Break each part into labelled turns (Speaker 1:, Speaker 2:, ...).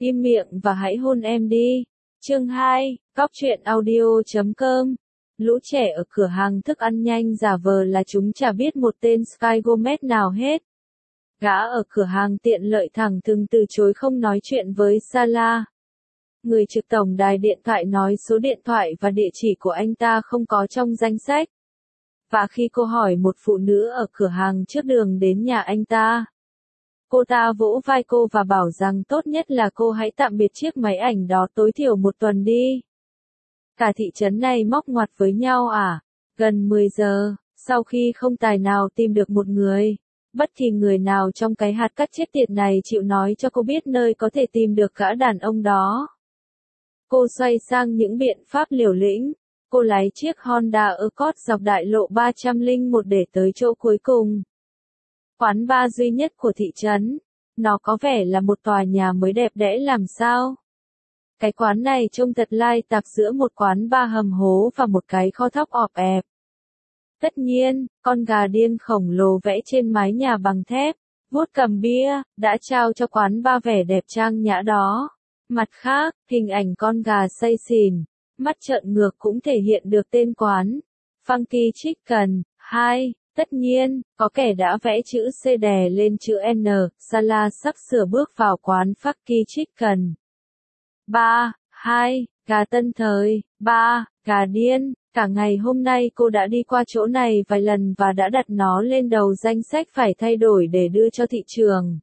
Speaker 1: Im miệng và hãy hôn em đi. Chương 2, Cóc truyện audio.com. Lũ trẻ ở cửa hàng thức ăn nhanh giả vờ là chúng chả biết một tên Sky Gomez nào hết. Gã ở cửa hàng tiện lợi thẳng thừng từ chối không nói chuyện với Salah. Người trực tổng đài điện thoại nói số điện thoại và địa chỉ của anh ta không có trong danh sách. Và khi cô hỏi một phụ nữ ở cửa hàng trước đường đến nhà anh ta, cô ta vỗ vai cô và bảo rằng tốt nhất là cô hãy tạm biệt chiếc máy ảnh đó tối thiểu một tuần đi. Cả thị trấn này móc ngoặt với nhau à? Gần 10 giờ, sau khi không tài nào tìm được một người, bất kỳ người nào trong cái hạt cát chết tiệt này chịu nói cho cô biết nơi có thể tìm được gã đàn ông đó. Cô xoay sang những biện pháp liều lĩnh. Cô lái chiếc Honda Accord dọc đại lộ 301 để tới chỗ cuối cùng. Quán bar duy nhất của thị trấn. Nó có vẻ là một tòa nhà mới đẹp đẽ làm sao. Cái quán này trông thật lai tạp giữa một quán bar hầm hố và một cái kho thóc ọp ẹp. Tất nhiên, con gà điên khổng lồ vẽ trên mái nhà bằng thép, vuốt cầm bia, đã trao cho quán bar vẻ đẹp trang nhã đó. Mặt khác, hình ảnh con gà say xỉn, mắt trợn ngược cũng thể hiện được tên quán. Funky Chicken. 2. Tất nhiên, có kẻ đã vẽ chữ C đè lên chữ N. Salah sắp sửa bước vào quán Funky Chicken. 3. 2. Gà tân thời. 3. Gà điên. Cả ngày hôm nay cô đã đi qua chỗ này vài lần và đã đặt nó lên đầu danh sách phải thay đổi để đưa cho thị trường.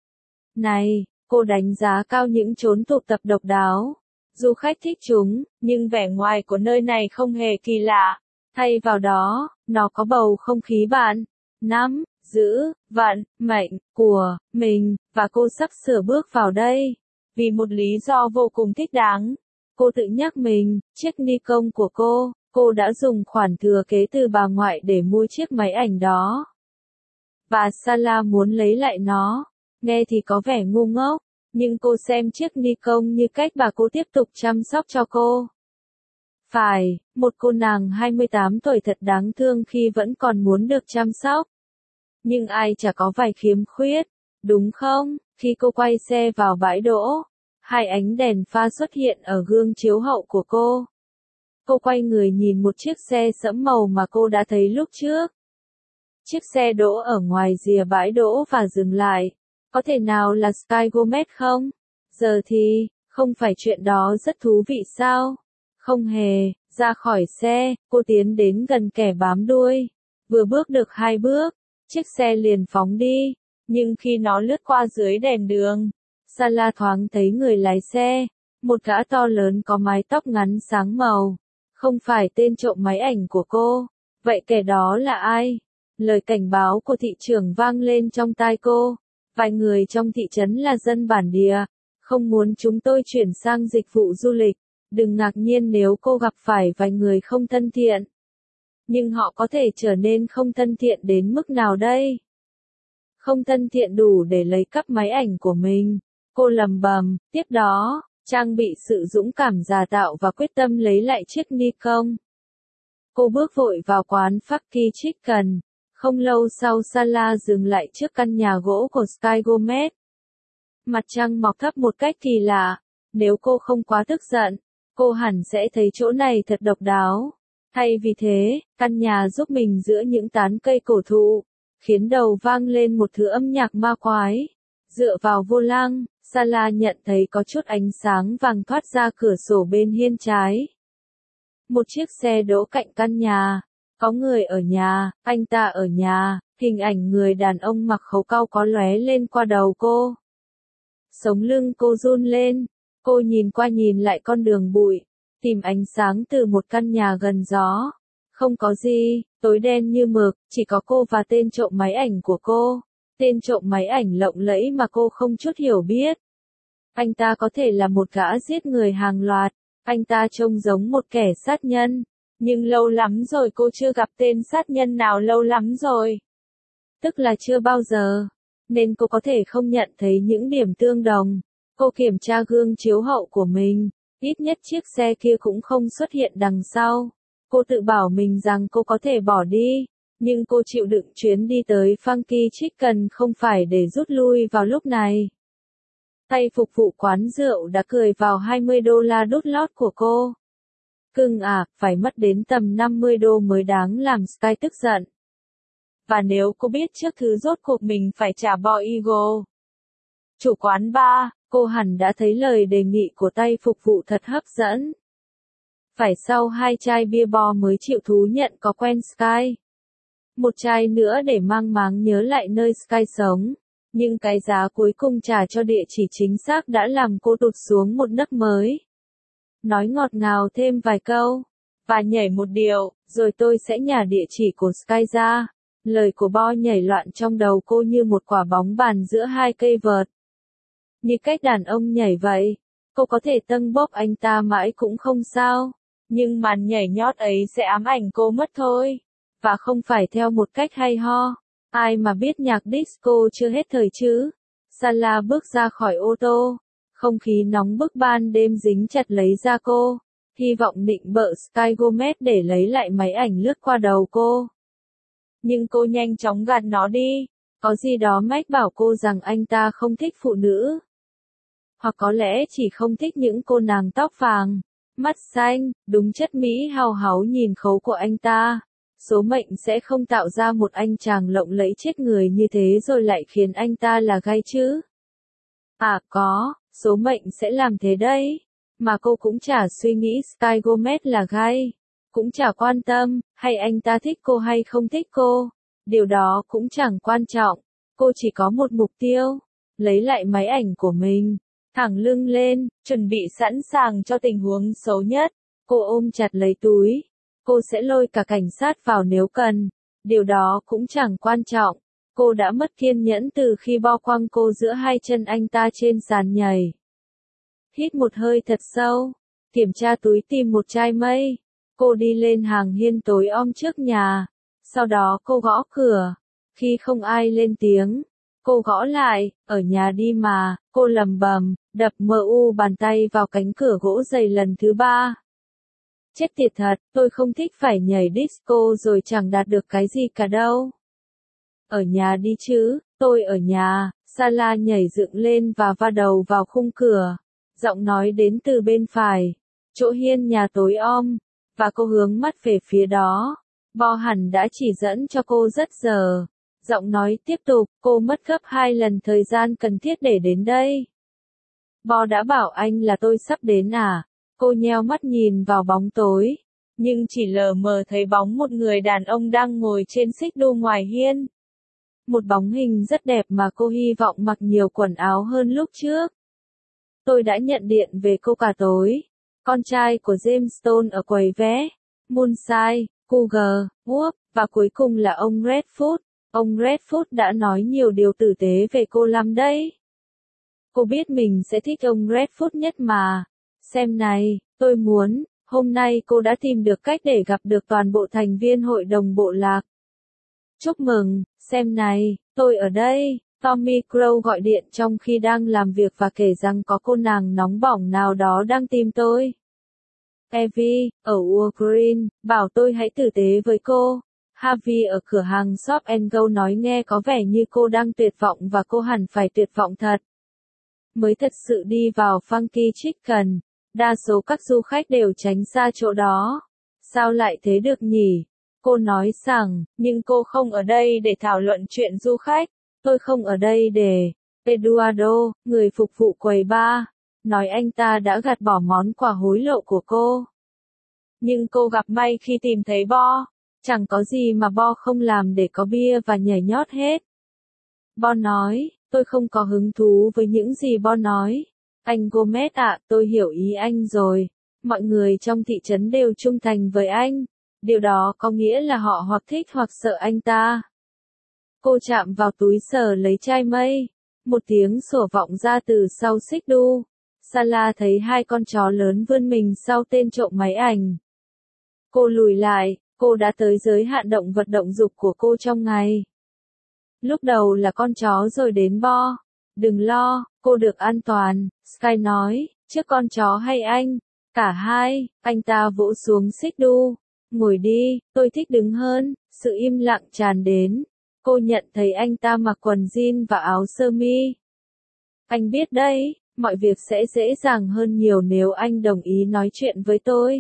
Speaker 1: Này, cô đánh giá cao những chốn tụ tập độc đáo. Du khách thích chúng, nhưng vẻ ngoài của nơi này không hề kỳ lạ. Thay vào đó, nó có bầu không khí bạn, nắm, giữ, vận, mệnh, của, mình, và cô sắp sửa bước vào đây. Vì một lý do vô cùng thích đáng. Cô tự nhắc mình, chiếc Nikon của cô đã dùng khoản thừa kế từ bà ngoại để mua chiếc máy ảnh đó. Và Salah muốn lấy lại nó. Nghe thì có vẻ ngu ngốc, nhưng cô xem chiếc Nikon như cách bà cô tiếp tục chăm sóc cho cô. Phải, một cô nàng 28 tuổi thật đáng thương khi vẫn còn muốn được chăm sóc. Nhưng ai chả có vài khiếm khuyết, đúng không? Khi cô quay xe vào bãi đỗ, hai ánh đèn pha xuất hiện ở gương chiếu hậu của cô. Cô quay người nhìn một chiếc xe sẫm màu mà cô đã thấy lúc trước. Chiếc xe đỗ ở ngoài rìa bãi đỗ và dừng lại. Có thể nào là Sky Gomez không? Giờ thì, không phải chuyện đó rất thú vị sao? Không hề. Ra khỏi xe, cô tiến đến gần kẻ bám đuôi. Vừa bước được 2 bước, chiếc xe liền phóng đi. Nhưng khi nó lướt qua dưới đèn đường, Salah thoáng thấy người lái xe, một gã to lớn có mái tóc ngắn sáng màu. Không phải tên trộm máy ảnh của cô. Vậy kẻ đó là ai? Lời cảnh báo của thị trưởng vang lên trong tai cô. Vài người trong thị trấn là dân bản địa, không muốn chúng tôi chuyển sang dịch vụ du lịch. Đừng ngạc nhiên nếu cô gặp phải vài người không thân thiện. Nhưng họ có thể trở nên không thân thiện đến mức nào đây? Không thân thiện đủ để lấy cắp máy ảnh của mình. Cô lầm bầm, tiếp đó, trang bị sự dũng cảm giả tạo và quyết tâm lấy lại chiếc Nikon. Cô bước vội vào quán Funky Chicken. Không lâu sau Salah dừng lại trước căn nhà gỗ của Sky Gomez. Mặt trăng mọc thấp một cách kỳ lạ. Nếu cô không quá tức giận, cô hẳn sẽ thấy chỗ này thật độc đáo. Thay vì thế, căn nhà giúp mình giữa những tán cây cổ thụ, khiến đầu vang lên một thứ âm nhạc ma quái. Dựa vào vô lăng, Salah nhận thấy có chút ánh sáng vàng thoát ra cửa sổ bên hiên trái. Một chiếc xe đỗ cạnh căn nhà. Có người ở nhà, anh ta ở nhà, hình ảnh người đàn ông mặc khấu cau có lóe lên qua đầu cô. Sống lưng cô run lên, cô nhìn qua nhìn lại con đường bụi, tìm ánh sáng từ một căn nhà gần gió. Không có gì, tối đen như mực, chỉ có cô và tên trộm máy ảnh của cô. Tên trộm máy ảnh lộng lẫy mà cô không chút hiểu biết. Anh ta có thể là một gã giết người hàng loạt, anh ta trông giống một kẻ sát nhân. Nhưng lâu lắm rồi cô chưa gặp tên sát nhân nào lâu lắm rồi. Tức là chưa bao giờ. Nên cô có thể không nhận thấy những điểm tương đồng. Cô kiểm tra gương chiếu hậu của mình. Ít nhất chiếc xe kia cũng không xuất hiện đằng sau. Cô tự bảo mình rằng cô có thể bỏ đi. Nhưng cô chịu đựng chuyến đi tới Funky Chicken không phải để rút lui vào lúc này. Tay phục vụ quán rượu đã cười vào $20 đút lót của cô. Cưng à, phải mất đến tầm $50 mới đáng làm Sky tức giận. Và nếu cô biết trước thứ rốt cuộc mình phải trả Boy Eagle. Chủ quán bar, cô hẳn đã thấy lời đề nghị của tay phục vụ thật hấp dẫn. Phải sau 2 chai bia bo mới chịu thú nhận có quen Sky. Một chai nữa để mang máng nhớ lại nơi Sky sống. Nhưng cái giá cuối cùng trả cho địa chỉ chính xác đã làm cô tụt xuống một nấc mới. Nói ngọt ngào thêm vài câu, và nhảy một điệu, rồi tôi sẽ nhả địa chỉ của Sky ra. Lời của Bo nhảy loạn trong đầu cô như một quả bóng bàn giữa hai cây vợt. Như cách đàn ông nhảy vậy, cô có thể tâng bốc anh ta mãi cũng không sao. Nhưng màn nhảy nhót ấy sẽ ám ảnh cô mất thôi. Và không phải theo một cách hay ho. Ai mà biết nhạc disco chưa hết thời chứ. Salah bước ra khỏi ô tô. Không khí nóng bức ban đêm dính chặt lấy da cô. Hy vọng nịnh bợ Sky Gomez để lấy lại máy ảnh lướt qua đầu cô. Nhưng cô nhanh chóng gạt nó đi. Có gì đó mách bảo cô rằng anh ta không thích phụ nữ. Hoặc có lẽ chỉ không thích những cô nàng tóc vàng, mắt xanh, đúng chất mỹ hao háu nhìn khấu của anh ta. Số mệnh sẽ không tạo ra một anh chàng lộng lẫy chết người như thế rồi lại khiến anh ta là gay chứ. À có, số mệnh sẽ làm thế đấy. Mà cô cũng chả suy nghĩ Sky Gomez là gay. Cũng chả quan tâm, hay anh ta thích cô hay không thích cô. Điều đó cũng chẳng quan trọng. Cô chỉ có một mục tiêu. Lấy lại máy ảnh của mình. Thẳng lưng lên, chuẩn bị sẵn sàng cho tình huống xấu nhất. Cô ôm chặt lấy túi. Cô sẽ lôi cả cảnh sát vào nếu cần. Điều đó cũng chẳng quan trọng. Cô đã mất kiên nhẫn từ khi Bo quăng cô giữa hai chân anh ta trên sàn nhảy. Hít một hơi thật sâu. Kiểm tra túi tìm một chai mây. Cô đi lên hàng hiên tối om trước nhà. Sau đó cô gõ cửa. Khi không ai lên tiếng, cô gõ lại, ở nhà đi mà, cô lầm bầm, đập bàn tay vào cánh cửa gỗ dày lần thứ 3. Chết tiệt thật, tôi không thích phải nhảy disco rồi chẳng đạt được cái gì cả đâu. Ở nhà đi chứ, tôi ở nhà. Salah nhảy dựng lên và va đầu vào khung cửa. Giọng nói đến từ bên phải, chỗ hiên nhà tối om, và cô hướng mắt về phía đó. Bo hẳn đã chỉ dẫn cho cô rất giờ. Giọng nói tiếp tục, cô mất gấp 2 lần thời gian cần thiết để đến đây. Bo đã bảo anh là tôi sắp đến à? Cô nheo mắt nhìn vào bóng tối, nhưng chỉ lờ mờ thấy bóng một người đàn ông đang ngồi trên xích đu ngoài hiên. Một bóng hình rất đẹp mà cô hy vọng mặc nhiều quần áo hơn lúc trước. Tôi đã nhận điện về cô cả tối. Con trai của James Stone ở quầy vé, Moonside, Cougar, Whoop, và cuối cùng là ông Redfoot. Ông Redfoot đã nói nhiều điều tử tế về cô lắm đấy. Cô biết mình sẽ thích ông Redfoot nhất mà. Xem này, tôi muốn, hôm nay cô đã tìm được cách để gặp được toàn bộ thành viên hội đồng bộ lạc. Chúc mừng, xem này, tôi ở đây. Tommy Crow gọi điện trong khi đang làm việc và kể rằng có cô nàng nóng bỏng nào đó đang tìm tôi. Evie, ở Wood Green, bảo tôi hãy tử tế với cô. Harvey ở cửa hàng Shop and Go nói nghe có vẻ như cô đang tuyệt vọng và cô hẳn phải tuyệt vọng thật. Mới thật sự đi vào Funky Chicken, đa số các du khách đều tránh xa chỗ đó. Sao lại thế được nhỉ? Cô nói rằng, nhưng cô không ở đây để thảo luận chuyện du khách. Tôi không ở đây để... Eduardo, người phục vụ quầy bar, nói anh ta đã gạt bỏ món quà hối lộ của cô. Nhưng cô gặp may khi tìm thấy Bo. Chẳng có gì mà Bo không làm để có bia và nhảy nhót hết. Bo nói, tôi không có hứng thú với những gì Bo nói. Anh Gomez ạ, tôi hiểu ý anh rồi. Mọi người trong thị trấn đều trung thành với anh. Điều đó có nghĩa là họ hoặc thích hoặc sợ anh ta. Cô chạm vào túi sờ lấy chai mây. Một tiếng sủa vọng ra từ sau xích đu. Salah thấy hai con chó lớn vươn mình sau tên trộm máy ảnh. Cô lùi lại, cô đã tới giới hạn động vật động dục của cô trong ngày. Lúc đầu là con chó rồi đến Bo. Đừng lo, cô được an toàn, Sky nói, trước con chó hay anh? Cả hai, anh ta vỗ xuống xích đu. Ngồi đi, tôi thích đứng hơn. Sự im lặng tràn đến. Cô nhận thấy anh ta mặc quần jean và áo sơ mi. Anh biết đấy, mọi việc sẽ dễ dàng hơn nhiều nếu anh đồng ý nói chuyện với tôi.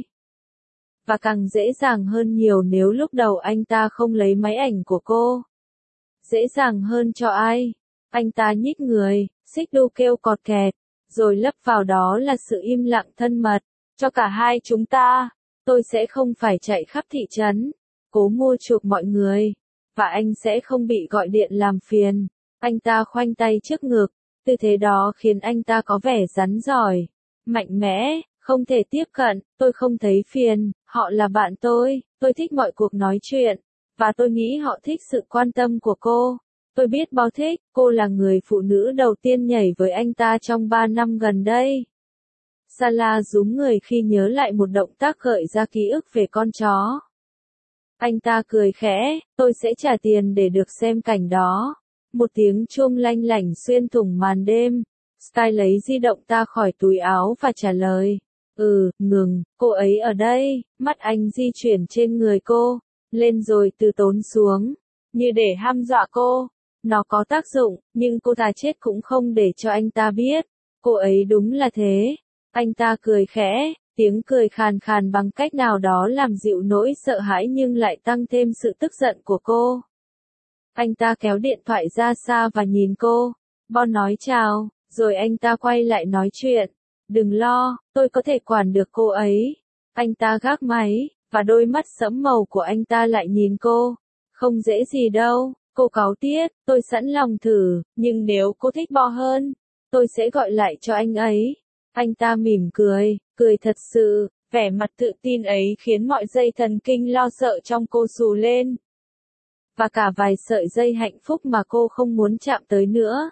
Speaker 1: Và càng dễ dàng hơn nhiều nếu lúc đầu anh ta không lấy máy ảnh của cô. Dễ dàng hơn cho ai? Anh ta nhích người, xích đu kêu cọt kẹt, rồi lấp vào đó là sự im lặng thân mật. Cho cả hai chúng ta, tôi sẽ không phải chạy khắp thị trấn, cố mua chuộc mọi người, và anh sẽ không bị gọi điện làm phiền. Anh ta khoanh tay trước ngực, tư thế đó khiến anh ta có vẻ rắn giỏi, mạnh mẽ, không thể tiếp cận. Tôi không thấy phiền, họ là bạn tôi thích mọi cuộc nói chuyện, và tôi nghĩ họ thích sự quan tâm của cô. Tôi biết bao thích, cô là người phụ nữ đầu tiên nhảy với anh ta trong 3 năm gần đây. Salah rúm người khi nhớ lại một động tác gợi ra ký ức về con chó. Anh ta cười khẽ, tôi sẽ trả tiền để được xem cảnh đó. Một tiếng chuông lanh lảnh xuyên thủng màn đêm. Sky lấy di động ta khỏi túi áo và trả lời. Ngừng, cô ấy ở đây. Mắt anh di chuyển trên người cô, lên rồi từ tốn xuống, như để hăm dọa cô. Nó có tác dụng, nhưng cô thà chết cũng không để cho anh ta biết. Cô ấy đúng là thế. Anh ta cười khẽ, tiếng cười khàn khàn bằng cách nào đó làm dịu nỗi sợ hãi nhưng lại tăng thêm sự tức giận của cô. Anh ta kéo điện thoại ra xa và nhìn cô. Bon nói chào, rồi anh ta quay lại nói chuyện. Đừng lo, tôi có thể quản được cô ấy. Anh ta gác máy, và đôi mắt sẫm màu của anh ta lại nhìn cô. Không dễ gì đâu, cô cáu tiết, tôi sẵn lòng thử, nhưng nếu cô thích Bo hơn, tôi sẽ gọi lại cho anh ấy. Anh ta mỉm cười, cười thật sự, vẻ mặt tự tin ấy khiến mọi dây thần kinh lo sợ trong cô xù lên. Và cả vài sợi dây hạnh phúc mà cô không muốn chạm tới nữa.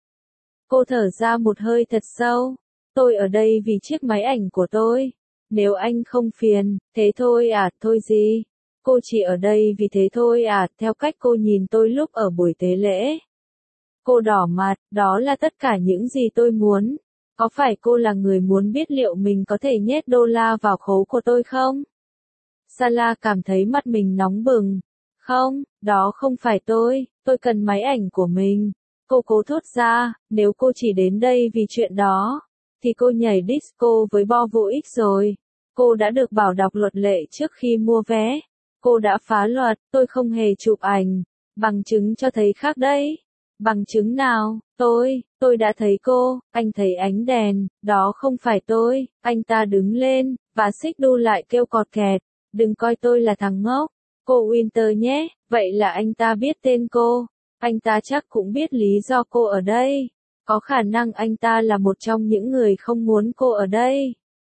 Speaker 1: Cô thở ra một hơi thật sâu. Tôi ở đây vì chiếc máy ảnh của tôi. Nếu anh không phiền, thế thôi à, thôi gì. Cô chỉ ở đây vì thế thôi à, theo cách cô nhìn tôi lúc ở buổi tế lễ. Cô đỏ mặt, đó là tất cả những gì tôi muốn. Có phải cô là người muốn biết liệu mình có thể nhét đô la vào khố của tôi không? Salah cảm thấy mặt mình nóng bừng. Không, đó không phải tôi cần máy ảnh của mình. Cô cố thốt ra, nếu cô chỉ đến đây vì chuyện đó, thì cô nhảy disco với Bo vô ích rồi. Cô đã được bảo đọc luật lệ trước khi mua vé. Cô đã phá luật, tôi không hề chụp ảnh. Bằng chứng cho thấy khác đấy. Bằng chứng nào? Tôi đã thấy cô, anh thấy ánh đèn, đó không phải tôi. Anh ta đứng lên, và xích đu lại kêu cọt kẹt. Đừng coi tôi là thằng ngốc. Cô Winter nhé, vậy là anh ta biết tên cô. Anh ta chắc cũng biết lý do cô ở đây. Có khả năng anh ta là một trong những người không muốn cô ở đây.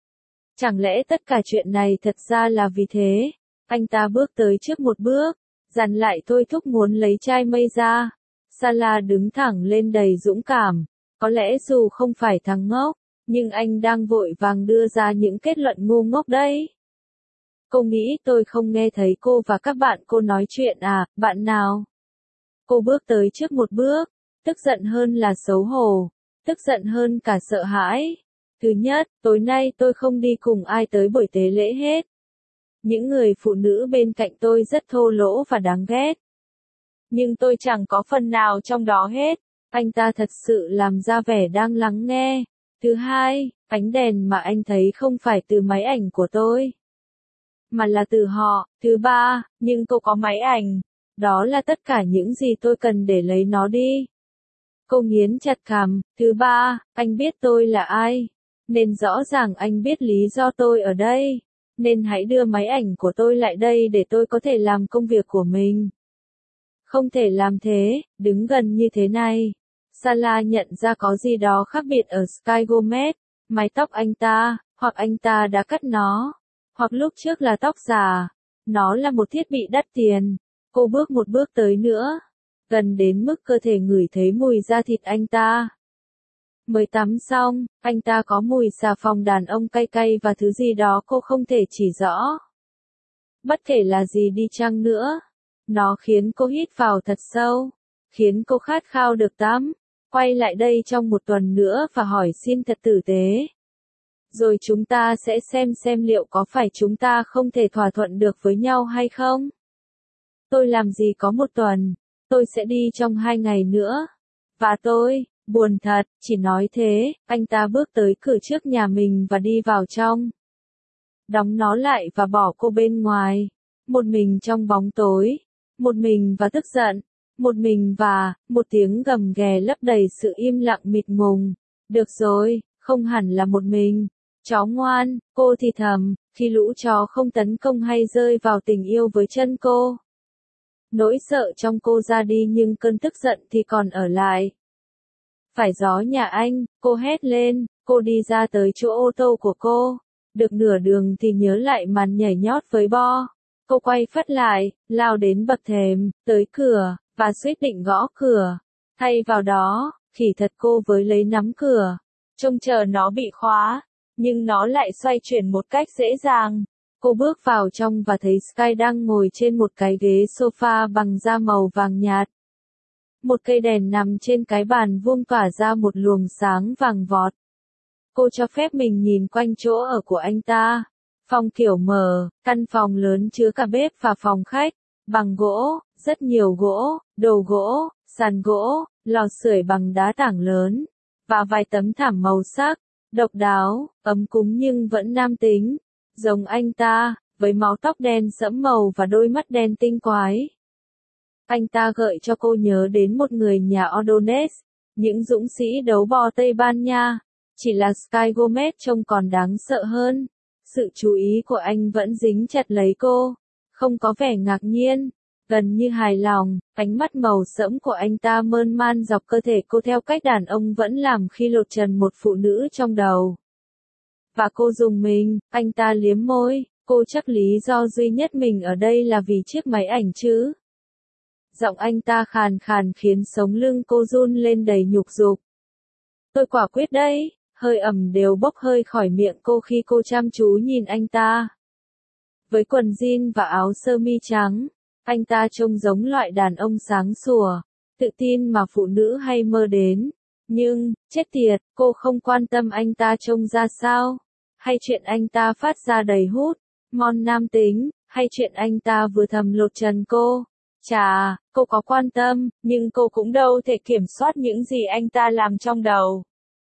Speaker 1: Chẳng lẽ tất cả chuyện này thật ra là vì thế? Anh ta bước tới trước một bước, dằn lại thôi thúc muốn lấy chai mây ra. Salah đứng thẳng lên đầy dũng cảm. Có lẽ dù không phải thằng ngốc, nhưng anh đang vội vàng đưa ra những kết luận ngu ngốc đấy. Cô nghĩ tôi không nghe thấy cô và các bạn cô nói chuyện à, bạn nào? Cô bước tới trước một bước, tức giận hơn là xấu hổ, tức giận hơn cả sợ hãi. Thứ nhất, tối nay tôi không đi cùng ai tới buổi tế lễ hết. Những người phụ nữ bên cạnh tôi rất thô lỗ và đáng ghét. Nhưng tôi chẳng có phần nào trong đó hết. Anh ta thật sự làm ra vẻ đang lắng nghe. Thứ hai, ánh đèn mà anh thấy không phải từ máy ảnh của tôi, mà là từ họ. Thứ ba, nhưng cô có máy ảnh. Đó là tất cả những gì tôi cần để lấy nó đi. Cô nghiến chặt cằm. Thứ ba, anh biết tôi là ai. Nên rõ ràng anh biết lý do tôi ở đây. Nên hãy đưa máy ảnh của tôi lại đây để tôi có thể làm công việc của mình. Không thể làm thế, đứng gần như thế này. Salah nhận ra có gì đó khác biệt ở Sky Gomez. Mái tóc anh ta, hoặc anh ta đã cắt nó, hoặc lúc trước là tóc giả. Nó là một thiết bị đắt tiền. Cô bước một bước tới nữa, gần đến mức cơ thể ngửi thấy mùi da thịt anh ta. Mới tắm xong, anh ta có mùi xà phòng đàn ông cay cay và thứ gì đó cô không thể chỉ rõ. Bất kể là gì đi chăng nữa, nó khiến cô hít vào thật sâu, khiến cô khát khao được tắm. Quay lại đây trong một tuần nữa và hỏi xin thật tử tế. Rồi chúng ta sẽ xem liệu có phải chúng ta không thể thỏa thuận được với nhau hay không. Tôi làm gì có một tuần, tôi sẽ đi trong 2 ngày nữa. Và tôi Buồn thật, chỉ nói thế, anh ta bước tới cửa trước nhà mình và đi vào trong. Đóng nó lại và bỏ cô bên ngoài. Một mình trong bóng tối. Một mình và tức giận. Một mình và, một tiếng gầm ghè lấp đầy sự im lặng mịt mùng. Được rồi, không hẳn là một mình. Chó ngoan, cô thì thầm, khi lũ chó không tấn công hay rơi vào tình yêu với chân cô. Nỗi sợ trong cô ra đi nhưng cơn tức giận thì còn ở lại. Phải gió nhà anh, cô hét lên, cô đi ra tới chỗ ô tô của cô. Được nửa đường thì nhớ lại màn nhảy nhót với Bo. Cô quay phắt lại, lao đến bậc thềm, tới cửa, và suýt định gõ cửa. Thay vào đó, khỉ thật cô với lấy nắm cửa. Trông chờ nó bị khóa, nhưng nó lại xoay chuyển một cách dễ dàng. Cô bước vào trong và thấy Sky đang ngồi trên một cái ghế sofa bằng da màu vàng nhạt. Một cây đèn nằm trên cái bàn vuông tỏa ra một luồng sáng vàng vọt. Cô cho phép mình nhìn quanh chỗ ở của anh ta. Phòng kiểu mở, căn phòng lớn chứa cả bếp và phòng khách, bằng gỗ, rất nhiều gỗ, đồ gỗ, sàn gỗ, lò sưởi bằng đá tảng lớn, và vài tấm thảm màu sắc, độc đáo, ấm cúng nhưng vẫn nam tính, giống anh ta, với mái tóc đen sẫm màu và đôi mắt đen tinh quái. Anh ta gợi cho cô nhớ đến một người nhà Ordonez, những dũng sĩ đấu bò Tây Ban Nha. Chỉ là Sky Gomez trông còn đáng sợ hơn. Sự chú ý của anh vẫn dính chặt lấy cô. Không có vẻ ngạc nhiên, gần như hài lòng, ánh mắt màu sẫm của anh ta mơn man dọc cơ thể cô theo cách đàn ông vẫn làm khi lột trần một phụ nữ trong đầu. Và cô rùng mình, anh ta liếm môi, cô chắc lý do duy nhất mình ở đây là vì chiếc máy ảnh chứ. Giọng anh ta khàn khàn khiến sống lưng cô run lên đầy nhục dục. Tôi quả quyết đấy. Hơi ẩm đều bốc hơi khỏi miệng cô khi cô chăm chú nhìn anh ta. Với quần jean và áo sơ mi trắng, anh ta trông giống loại đàn ông sáng sủa, tự tin mà phụ nữ hay mơ đến. Nhưng, chết tiệt, cô không quan tâm anh ta trông ra sao, hay chuyện anh ta phát ra đầy hút, mon nam tính, hay chuyện anh ta vừa thầm lột trần cô. Chà, cô có quan tâm, nhưng cô cũng đâu thể kiểm soát những gì anh ta làm trong đầu.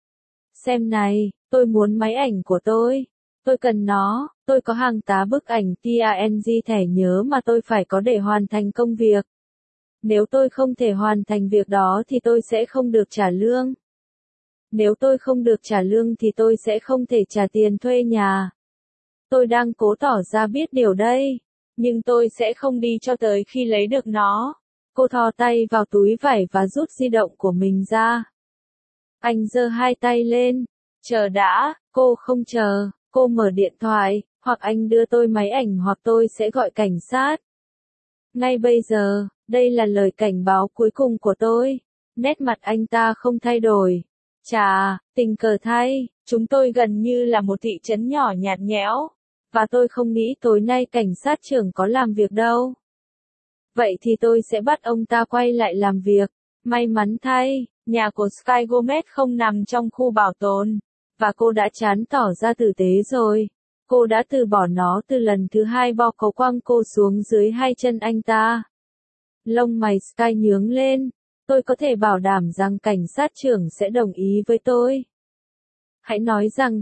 Speaker 1: Xem này, tôi muốn máy ảnh của tôi. Tôi cần nó, tôi có hàng tá bức ảnh PNG thẻ nhớ mà tôi phải có để hoàn thành công việc. Nếu tôi không thể hoàn thành việc đó thì tôi sẽ không được trả lương. Nếu tôi không được trả lương thì tôi sẽ không thể trả tiền thuê nhà. Tôi đang cố tỏ ra biết điều đây, nhưng tôi sẽ không đi cho tới khi lấy được nó. Cô thò tay vào túi vải và rút di động của mình ra. Anh giơ hai tay lên. Chờ đã, cô không chờ, cô mở điện thoại, hoặc anh đưa tôi máy ảnh hoặc tôi sẽ gọi cảnh sát. Ngay bây giờ, đây là lời cảnh báo cuối cùng của tôi. Nét mặt anh ta không thay đổi. Chà, tình cờ thay, chúng tôi gần như là một thị trấn nhỏ nhạt nhẽo, và tôi không nghĩ tối nay cảnh sát trưởng có làm việc đâu. Vậy thì tôi sẽ bắt ông ta quay lại làm việc. May mắn thay, nhà của Sky Gomez không nằm trong khu bảo tồn, và cô đã chán tỏ ra tử tế rồi. Cô đã từ bỏ nó từ lần thứ hai Bo có quăng cô xuống dưới hai chân anh ta. Lông mày Sky nhướng lên. Tôi có thể bảo đảm rằng cảnh sát trưởng sẽ đồng ý với tôi. Hãy nói rằng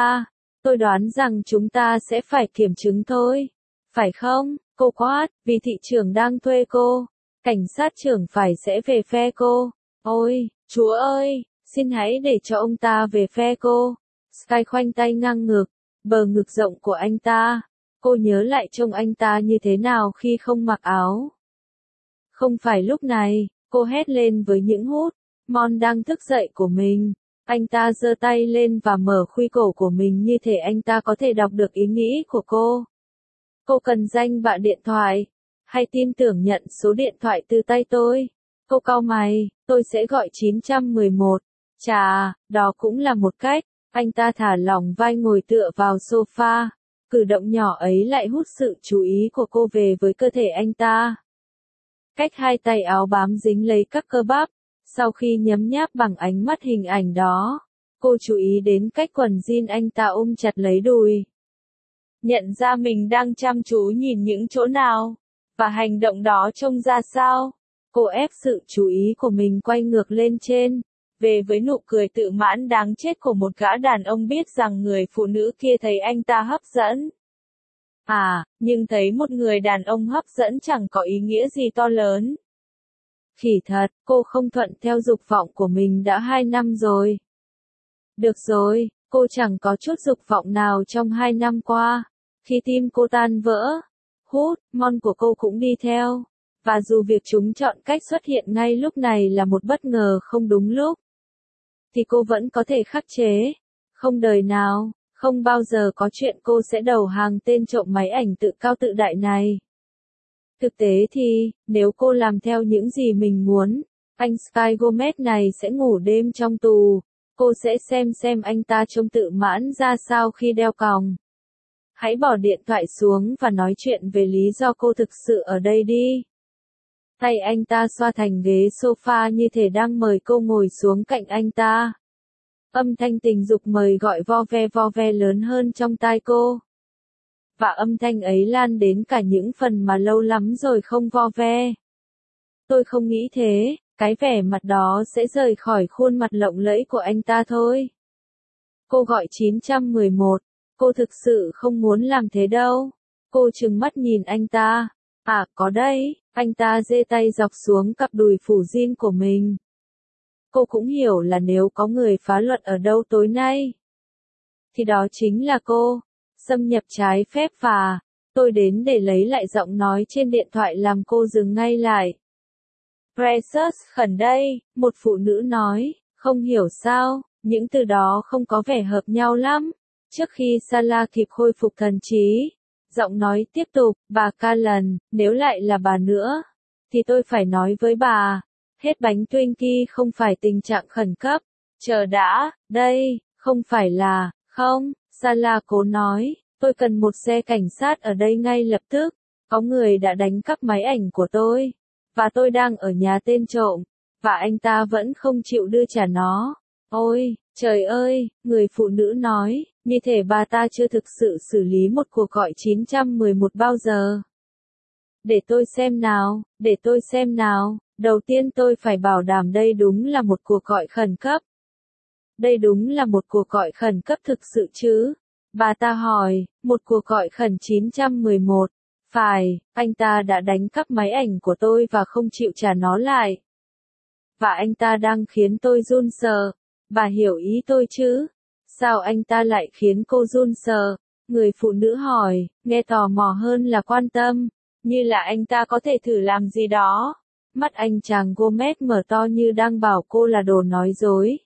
Speaker 1: tôi đoán rằng chúng ta sẽ phải kiểm chứng thôi. Phải không, cô quát, vì thị trưởng đang thuê cô. Cảnh sát trưởng phải sẽ về phe cô. Ôi, Chúa ơi, xin hãy để cho ông ta về phe cô. Sky khoanh tay ngang ngực, bờ ngực rộng của anh ta. Cô nhớ lại trông anh ta như thế nào khi không mặc áo. Không phải lúc này, cô hét lên với những hút. Mon đang thức dậy của mình. Anh ta giơ tay lên và mở khuy cổ của mình như thể anh ta có thể đọc được ý nghĩ của cô. Cô cần danh bạ điện thoại. Hay tin tưởng nhận số điện thoại từ tay tôi. Cô cau mày, tôi sẽ gọi 911. Chà, đó cũng là một cách. Anh ta thả lỏng vai ngồi tựa vào sofa. Cử động nhỏ ấy lại hút sự chú ý của cô về với cơ thể anh ta. Cách hai tay áo bám dính lấy các cơ bắp. Sau khi nhấm nháp bằng ánh mắt hình ảnh đó, cô chú ý đến cách quần jean anh ta ôm chặt lấy đùi. Nhận ra mình đang chăm chú nhìn những chỗ nào, và hành động đó trông ra sao. Cô ép sự chú ý của mình quay ngược lên trên, về với nụ cười tự mãn đáng chết của một gã đàn ông biết rằng người phụ nữ kia thấy anh ta hấp dẫn. À, nhưng thấy một người đàn ông hấp dẫn chẳng có ý nghĩa gì to lớn. Khỉ thật, cô không thuận theo dục vọng của mình đã 2 năm rồi. Được rồi, cô chẳng có chút dục vọng nào trong 2 năm qua. Khi tim cô tan vỡ, hút, mon của cô cũng đi theo. Và dù việc chúng chọn cách xuất hiện ngay lúc này là một bất ngờ không đúng lúc, thì cô vẫn có thể khắc chế. Không đời nào, không bao giờ có chuyện cô sẽ đầu hàng tên trộm máy ảnh tự cao tự đại này. Thực tế thì, nếu cô làm theo những gì mình muốn, anh Sky Gomez này sẽ ngủ đêm trong tù. Cô sẽ xem anh ta trông tự mãn ra sao khi đeo còng. Hãy bỏ điện thoại xuống và nói chuyện về lý do cô thực sự ở đây đi. Tay anh ta xoa thành ghế sofa như thể đang mời cô ngồi xuống cạnh anh ta. Âm thanh tình dục mời gọi vo ve lớn hơn trong tai cô. Và âm thanh ấy lan đến cả những phần mà lâu lắm rồi không vo ve. Tôi không nghĩ thế, cái vẻ mặt đó sẽ rời khỏi khuôn mặt lộng lẫy của anh ta thôi. Cô gọi 911, cô thực sự không muốn làm thế đâu. Cô trừng mắt nhìn anh ta. À, có đây, anh ta giơ tay dọc xuống cặp đùi phủ jean của mình. Cô cũng hiểu là nếu có người phá luật ở đâu tối nay, thì đó chính là cô. Xâm nhập trái phép và tôi đến để lấy lại giọng nói trên điện thoại làm cô dừng ngay lại. Precious khẩn đây, một phụ nữ nói, không hiểu sao, những từ đó không có vẻ hợp nhau lắm. Trước khi Sarah kịp khôi phục thần trí, giọng nói tiếp tục, bà Callan, nếu lại là bà nữa, thì tôi phải nói với bà, hết bánh Twinkie không phải tình trạng khẩn cấp. Chờ đã, đây, không phải là, không, Sarah cố nói, tôi cần một xe cảnh sát ở đây ngay lập tức, có người đã đánh cắp máy ảnh của tôi, và tôi đang ở nhà tên trộm, và anh ta vẫn không chịu đưa trả nó. Ôi, trời ơi, người phụ nữ nói, như thể bà ta chưa thực sự xử lý một cuộc gọi 911 bao giờ. Để tôi xem nào, đầu tiên tôi phải bảo đảm đây đúng là một cuộc gọi khẩn cấp. Đây đúng là một cuộc gọi khẩn cấp thực sự chứ? Bà ta hỏi, một cuộc gọi khẩn 911. Phải, anh ta đã đánh cắp máy ảnh của tôi và không chịu trả nó lại. Và anh ta đang khiến tôi run sợ. Bà hiểu ý tôi chứ? Sao anh ta lại khiến cô run sợ? Người phụ nữ hỏi, nghe tò mò hơn là quan tâm. Như là anh ta có thể thử làm gì đó. Mắt anh chàng Gomez mở to như đang bảo cô là đồ nói dối.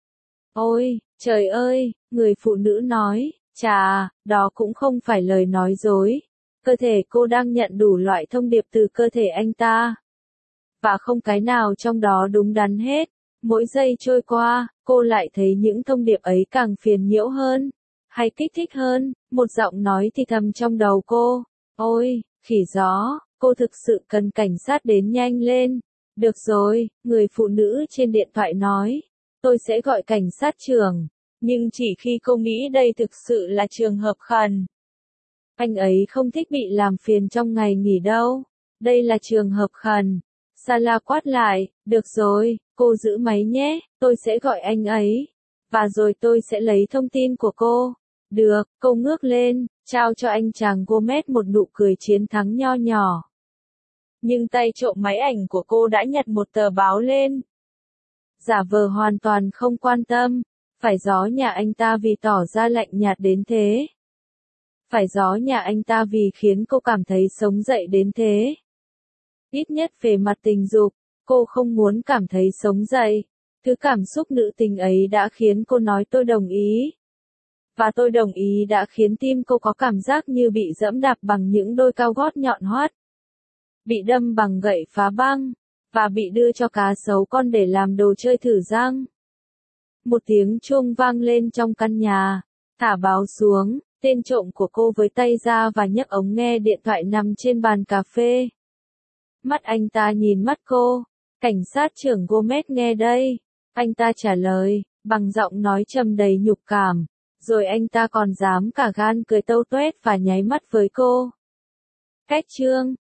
Speaker 1: Ôi, trời ơi, người phụ nữ nói, chà, đó cũng không phải lời nói dối. Cơ thể cô đang nhận đủ loại thông điệp từ cơ thể anh ta. Và không cái nào trong đó đúng đắn hết. Mỗi giây trôi qua, cô lại thấy những thông điệp ấy càng phiền nhiễu hơn, hay kích thích hơn, một giọng nói thì thầm trong đầu cô. Ôi, khỉ gió, cô thực sự cần cảnh sát đến nhanh lên. Được rồi, người phụ nữ trên điện thoại nói, tôi sẽ gọi cảnh sát trưởng, nhưng chỉ khi cô nghĩ đây thực sự là trường hợp khẩn. Anh ấy không thích bị làm phiền trong ngày nghỉ đâu. Đây là trường hợp khẩn. Sarah quát lại, được rồi, cô giữ máy nhé, tôi sẽ gọi anh ấy. Và rồi tôi sẽ lấy thông tin của cô. Được, cô ngước lên, trao cho anh chàng Gomez một nụ cười chiến thắng nho nhỏ. Nhưng tay trộm máy ảnh của cô đã nhặt một tờ báo lên. Giả vờ hoàn toàn không quan tâm. Phải gió nhà anh ta vì tỏ ra lạnh nhạt đến thế. Phải gió nhà anh ta vì khiến cô cảm thấy sống dậy đến thế. Ít nhất về mặt tình dục, cô không muốn cảm thấy sống dậy. Thứ cảm xúc nữ tình ấy đã khiến cô nói tôi đồng ý. Và tôi đồng ý đã khiến tim cô có cảm giác như bị giẫm đạp bằng những đôi cao gót nhọn hoắt. Bị đâm bằng gậy phá băng. Và bị đưa cho cá sấu con để làm đồ chơi thử răng. Một tiếng chuông vang lên trong căn nhà. Thả báo xuống, tên trộm của cô với tay ra và nhấc ống nghe điện thoại nằm trên bàn cà phê. Mắt anh ta nhìn mắt cô. Cảnh sát trưởng Gomez nghe đây. Anh ta trả lời, bằng giọng nói trầm đầy nhục cảm. Rồi anh ta còn dám cả gan cười tâu tuét và nháy mắt với cô. Kết chương